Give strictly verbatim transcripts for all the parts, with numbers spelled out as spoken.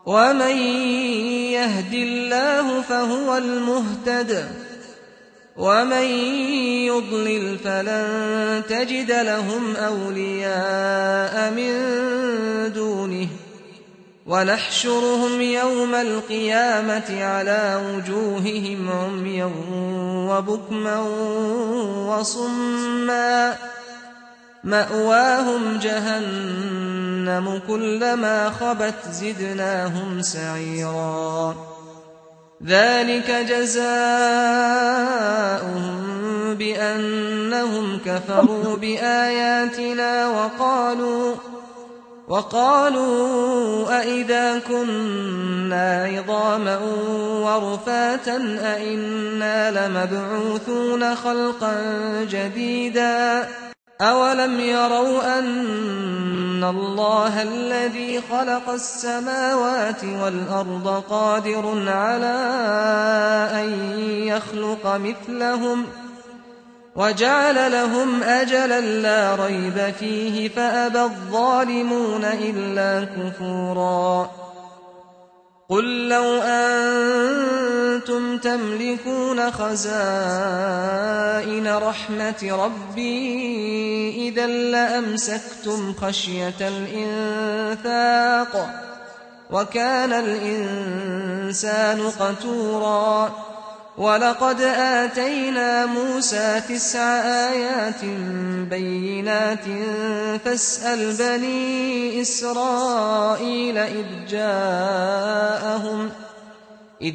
ومن يهد الله فهو المهتد ومن يضلل فلن تجد لهم أولياء من دونه ونحشرهم يوم القيامة على وجوههم عميا وبكما وصما مأواهم جهنم كلما خبت زدناهم سعيرا ذلك جزاؤهم بأنهم كفروا بآياتنا وقالوا وقالوا أئذا كنا عظاما ورفاتا أئنا لمبعوثون خلقا جديدا أولم يروا أن الله الذي خلق السماوات والأرض قادر على أن يخلق مثلهم وجعل لهم أجلا لا ريب فيه فأبى الظالمون إلا كفورا قل لو أنتم تملكون خزائن رحمة ربي إذا لأمسكتم خشية الإنفاق وكان الإنسان قتورا ولقد آتينا موسى تسع آيات بينات فاسأل بني إسرائيل إذ جاءهم إذ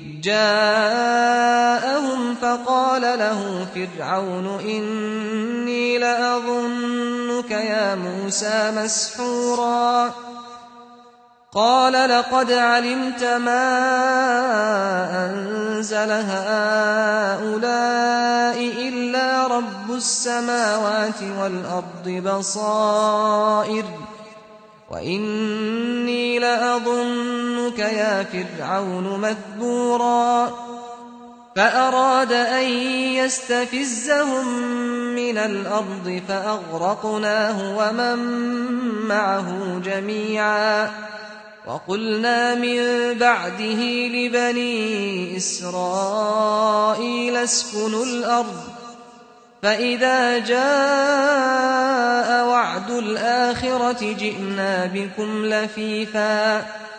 جاءهم فقال له فرعون إني لأظنك يا موسى مسحورا قال لقد علمت ما أنزل هؤلاء إلا رب السماوات والأرض بصائر وإني لأظنك يا فرعون مثبورا فأراد أن يستفزهم من الأرض فأغرقناه ومن معه جميعا وقلنا من بعده لبني إسرائيل اسكنوا الأرض فإذا جاء وعد الآخرة جئنا بكم لفيفا